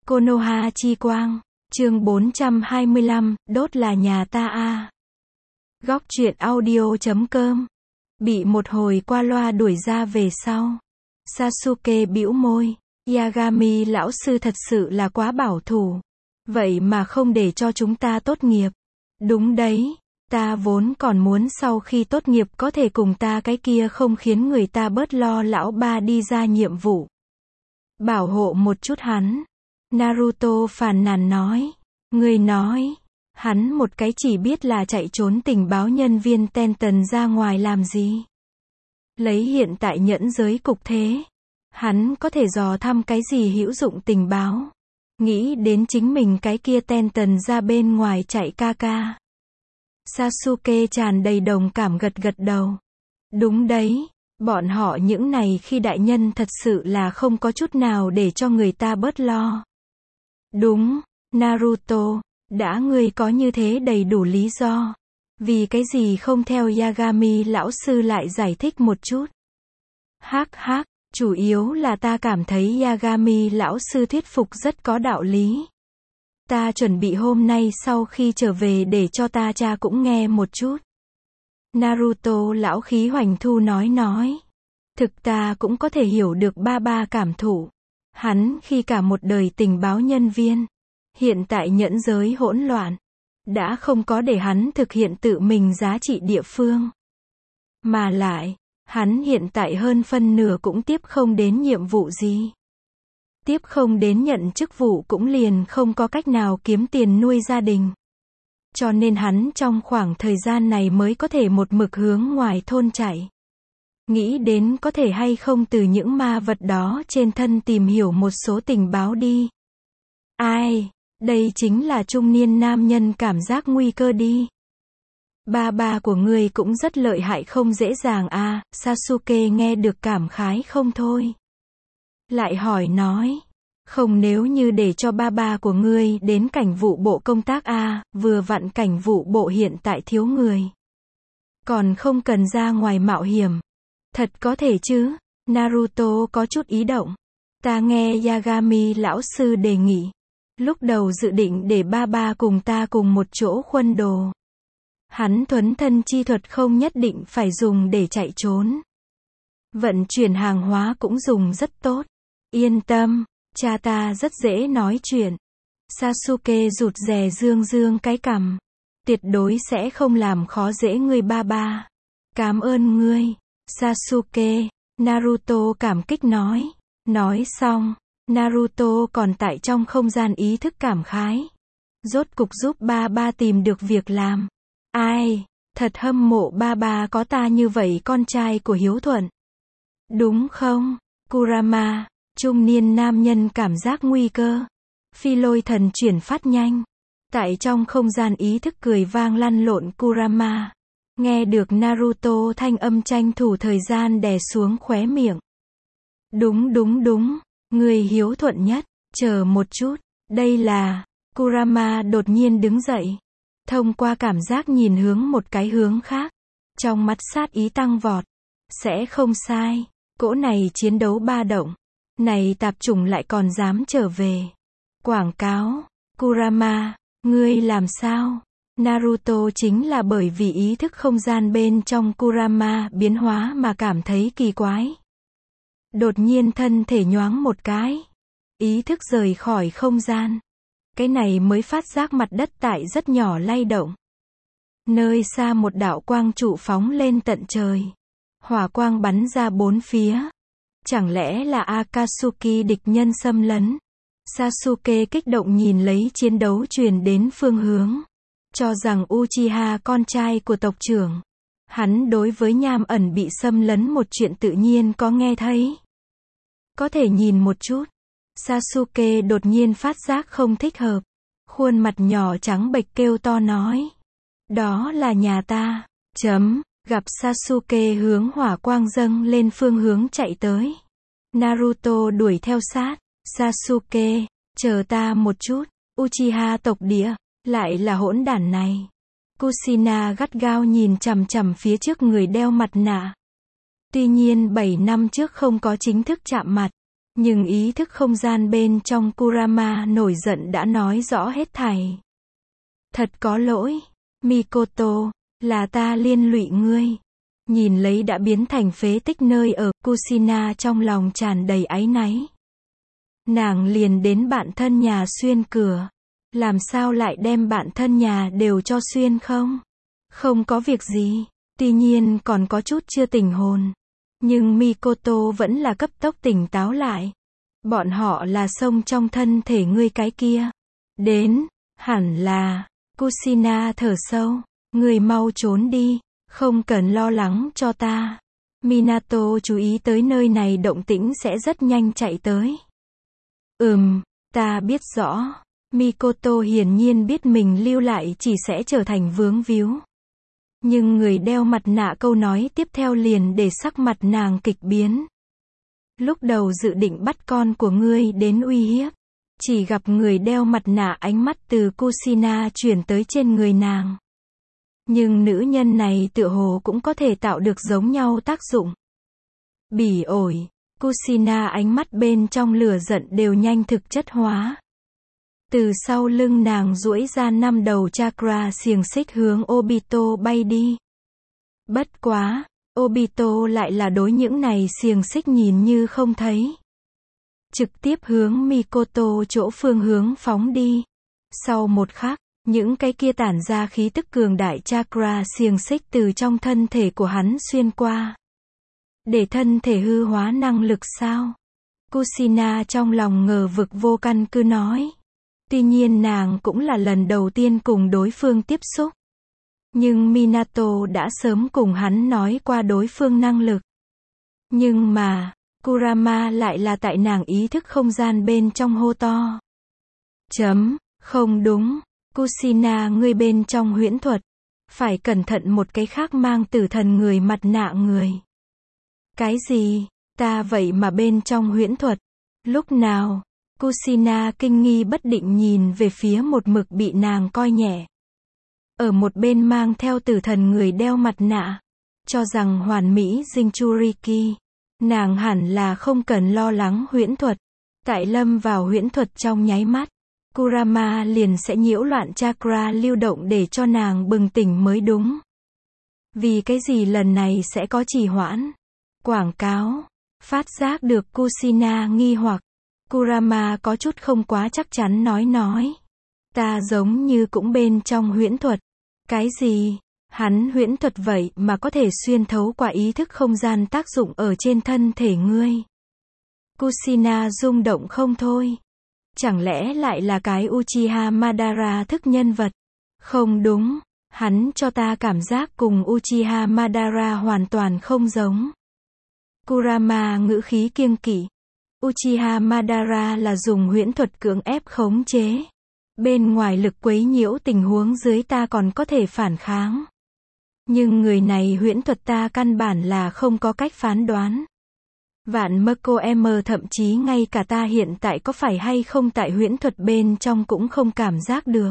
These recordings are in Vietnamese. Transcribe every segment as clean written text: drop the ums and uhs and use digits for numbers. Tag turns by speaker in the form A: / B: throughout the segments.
A: Konoha chi quang. Chương 425, đốt là nhà ta a. Góc truyện audio.com. Bị một hồi qua loa đuổi ra về sau. Sasuke bĩu môi. Yagami lão sư thật sự là quá bảo thủ. Vậy mà không để cho chúng ta tốt nghiệp. Đúng đấy. Ta vốn còn muốn sau khi tốt nghiệp có thể cùng ta cái kia không khiến người ta bớt lo lão ba đi ra nhiệm vụ. Bảo hộ một chút hắn. Naruto phàn nàn nói. Người nói. Hắn một cái chỉ biết là chạy trốn tình báo nhân viên Tenten ra ngoài làm gì. Lấy hiện tại nhẫn giới cục thế. Hắn có thể dò thăm cái gì hữu dụng tình báo. Nghĩ đến chính mình cái kia Tenten ra bên ngoài chạy ca ca. Sasuke tràn đầy đồng cảm gật gật đầu. Đúng đấy, bọn họ những này khi đại nhân thật sự là không có chút nào để cho người ta bớt lo. Đúng, Naruto, đã ngươi có như thế đầy đủ lý do. Vì cái gì không theo Yagami lão sư lại giải thích một chút. Hắc hắc, chủ yếu là ta cảm thấy Yagami lão sư thuyết phục rất có đạo lý. Ta chuẩn bị hôm nay sau khi trở về để cho ta cha cũng nghe một chút. Naruto lão khí hoành thu nói. Thực ta cũng có thể hiểu được ba cảm thụ. Hắn khi cả một đời tình báo nhân viên. Hiện tại nhẫn giới hỗn loạn. Đã không có để hắn thực hiện tự mình giá trị địa phương. Mà lại, hắn hiện tại hơn phân nửa cũng tiếp không đến nhiệm vụ gì. Tiếp không đến nhận chức vụ cũng liền không có cách nào kiếm tiền nuôi gia đình. Cho nên hắn trong khoảng thời gian này mới có thể một mực hướng ngoài thôn chạy. Nghĩ đến có thể hay không từ những ma vật đó trên thân tìm hiểu một số tình báo đi. Ai, đây chính là trung niên nam nhân cảm giác nguy cơ đi. Ba của người cũng rất lợi hại không dễ dàng à, Sasuke nghe được cảm khái không thôi. Lại hỏi nói. Không nếu như để cho ba của ngươi đến cảnh vụ bộ công tác a, vừa vặn cảnh vụ bộ hiện tại thiếu người. Còn không cần ra ngoài mạo hiểm. Thật có thể chứ, Naruto có chút ý động. Ta nghe Yagami lão sư đề nghị. Lúc đầu dự định để ba cùng ta cùng một chỗ khuân đồ. Hắn thuấn thân chi thuật không nhất định phải dùng để chạy trốn. Vận chuyển hàng hóa cũng dùng rất tốt. Yên tâm. Cha ta rất dễ nói chuyện. Sasuke rụt rè dương cái cằm. Tuyệt đối sẽ không làm khó dễ ngươi ba. Cảm ơn ngươi, Sasuke, Naruto cảm kích nói. Nói xong, Naruto còn tại trong không gian ý thức cảm khái. Rốt cục giúp ba tìm được việc làm. Ai, thật hâm mộ ba có ta như vậy con trai của hiếu thuận. Đúng không, Kurama? Trung niên nam nhân cảm giác nguy cơ. Phi lôi thần chuyển phát nhanh. Tại trong không gian ý thức cười vang lăn lộn Kurama. Nghe được Naruto thanh âm tranh thủ thời gian đè xuống khóe miệng. Đúng. Người hiếu thuận nhất. Chờ một chút. Đây là. Kurama đột nhiên đứng dậy. Thông qua cảm giác nhìn hướng một cái hướng khác. Trong mắt sát ý tăng vọt. Sẽ không sai. Cỗ này chiến đấu ba động. Này tạp chủng lại còn dám trở về. Quảng cáo. Kurama, ngươi làm sao? Naruto chính là bởi vì ý thức không gian bên trong Kurama biến hóa mà cảm thấy kỳ quái. Đột nhiên thân thể nhoáng một cái. Ý thức rời khỏi không gian. Cái này mới phát giác mặt đất tại rất nhỏ lay động. Nơi xa một đạo quang trụ phóng lên tận trời. Hỏa quang bắn ra bốn phía. Chẳng lẽ là Akatsuki địch nhân xâm lấn? Sasuke kích động nhìn lấy chiến đấu truyền đến phương hướng. Cho rằng Uchiha con trai của tộc trưởng. Hắn đối với nham ẩn bị xâm lấn một chuyện tự nhiên có nghe thấy. Có thể nhìn một chút. Sasuke đột nhiên phát giác không thích hợp. Khuôn mặt nhỏ trắng bệch kêu to nói. Đó là nhà ta. Gặp Sasuke hướng hỏa quang dâng lên phương hướng chạy tới. Naruto đuổi theo sát. Sasuke, chờ ta một chút. Uchiha tộc địa, lại là hỗn đản này. Kushina gắt gao nhìn chằm chằm phía trước người đeo mặt nạ. Tuy nhiên 7 năm trước không có chính thức chạm mặt. Nhưng ý thức không gian bên trong Kurama nổi giận đã nói rõ hết thảy. Thật có lỗi, Mikoto, là ta liên lụy ngươi. Nhìn lấy đã biến thành phế tích nơi ở, Kushina trong lòng tràn đầy áy náy. Nàng liền đến bạn thân nhà xuyên cửa. Làm sao lại đem bạn thân nhà đều cho xuyên không? Không có việc gì, tuy nhiên còn có chút chưa tỉnh hồn. Nhưng Mikoto vẫn là cấp tốc tỉnh táo lại. Bọn họ là xông trong thân thể ngươi cái kia. Đến, hẳn là, Kushina thở sâu, ngươi mau trốn đi, không cần lo lắng cho ta. Minato chú ý tới nơi này động tĩnh sẽ rất nhanh chạy tới. Ta biết rõ. Mikoto hiển nhiên biết mình lưu lại chỉ sẽ trở thành vướng víu. Nhưng người đeo mặt nạ câu nói tiếp theo liền để sắc mặt nàng kịch biến. Lúc đầu dự định bắt con của ngươi đến uy hiếp. Chỉ gặp người đeo mặt nạ ánh mắt từ Kushina chuyển tới trên người nàng. Nhưng nữ nhân này tựa hồ cũng có thể tạo được giống nhau tác dụng. Bỉ ổi, Kushina ánh mắt bên trong lửa giận đều nhanh thực chất hóa. Từ sau lưng nàng duỗi ra 5 đầu chakra xiềng xích hướng Obito bay đi. Bất quá, Obito lại là đối những này xiềng xích nhìn như không thấy. Trực tiếp hướng Mikoto chỗ phương hướng phóng đi. Sau một khắc, những cái kia tản ra khí tức cường đại chakra xiềng xích từ trong thân thể của hắn xuyên qua. Để thân thể hư hóa năng lực sao? Kushina trong lòng ngờ vực vô căn cứ nói. Tuy nhiên nàng cũng là lần đầu tiên cùng đối phương tiếp xúc. Nhưng Minato đã sớm cùng hắn nói qua đối phương năng lực. Nhưng mà, Kurama lại là tại nàng ý thức không gian bên trong hô to. Không đúng, Kushina ngươi bên trong huyễn thuật. Phải cẩn thận một cái khác mang tử thần người mặt nạ người. Cái gì, ta vậy mà bên trong huyễn thuật? Lúc nào? Kushina kinh nghi bất định nhìn về phía một mực bị nàng coi nhẹ. Ở một bên mang theo tử thần người đeo mặt nạ. Cho rằng hoàn mỹ Jinchuriki. Nàng hẳn là không cần lo lắng huyễn thuật. Tại lâm vào huyễn thuật trong nháy mắt. Kurama liền sẽ nhiễu loạn chakra lưu động để cho nàng bừng tỉnh mới đúng. Vì cái gì lần này sẽ có trì hoãn? Quảng cáo. Phát giác được Kushina nghi hoặc. Kurama có chút không quá chắc chắn nói. Ta giống như cũng bên trong huyễn thuật. Cái gì? Hắn huyễn thuật vậy mà có thể xuyên thấu qua ý thức không gian tác dụng ở trên thân thể ngươi. Kushina rung động không thôi. Chẳng lẽ lại là cái Uchiha Madara thức nhân vật? Không đúng. Hắn cho ta cảm giác cùng Uchiha Madara hoàn toàn không giống. Kurama ngữ khí kiêng kỵ. Uchiha Madara là dùng huyễn thuật cưỡng ép khống chế. Bên ngoài lực quấy nhiễu tình huống dưới ta còn có thể phản kháng. Nhưng người này huyễn thuật ta căn bản là không có cách phán đoán. Vạn Mako M thậm chí ngay cả ta hiện tại có phải hay không tại huyễn thuật bên trong cũng không cảm giác được.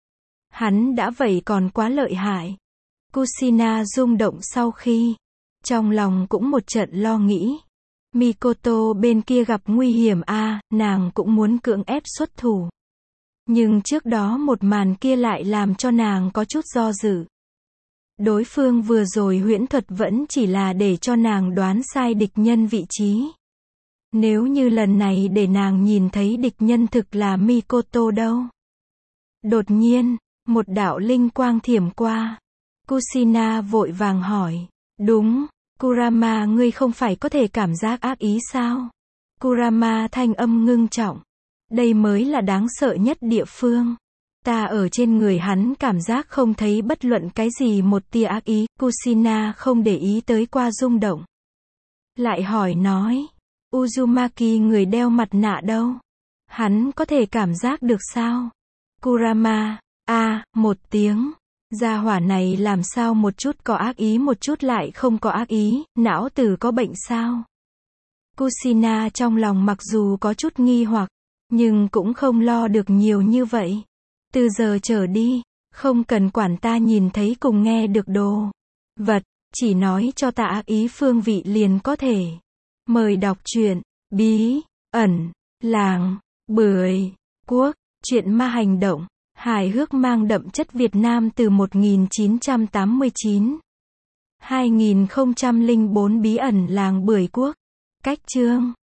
A: Hắn đã vậy còn quá lợi hại. Kushina rung động sau khi. Trong lòng cũng một trận lo nghĩ. Mikoto bên kia gặp nguy hiểm nàng cũng muốn cưỡng ép xuất thủ. Nhưng trước đó một màn kia lại làm cho nàng có chút do dự. Đối phương vừa rồi huyễn thuật vẫn chỉ là để cho nàng đoán sai địch nhân vị trí. Nếu như lần này để nàng nhìn thấy địch nhân thực là Mikoto đâu. Đột nhiên, một đạo linh quang thiểm qua. Kushina vội vàng hỏi. Đúng, Kurama ngươi không phải có thể cảm giác ác ý sao? Kurama thanh âm ngưng trọng. Đây mới là đáng sợ nhất địa phương. Ta ở trên người hắn cảm giác không thấy bất luận cái gì một tia ác ý. Kushina không để ý tới qua rung động. Lại hỏi nói. Uzumaki người đeo mặt nạ đâu? Hắn có thể cảm giác được sao? Kurama. Một tiếng. Gia hỏa này làm sao một chút có ác ý một chút lại không có ác ý, não tử có bệnh sao? Kushina trong lòng mặc dù có chút nghi hoặc, nhưng cũng không lo được nhiều như vậy. Từ giờ trở đi, không cần quản ta nhìn thấy cùng nghe được đồ vật, chỉ nói cho ta ác ý phương vị liền có thể. Mời đọc truyện, bí ẩn, làng, bưởi, quốc, truyện ma hành động, hài hước mang đậm chất Việt Nam từ 1989. 2004 Bí ẩn làng bưởi quốc. Cách chương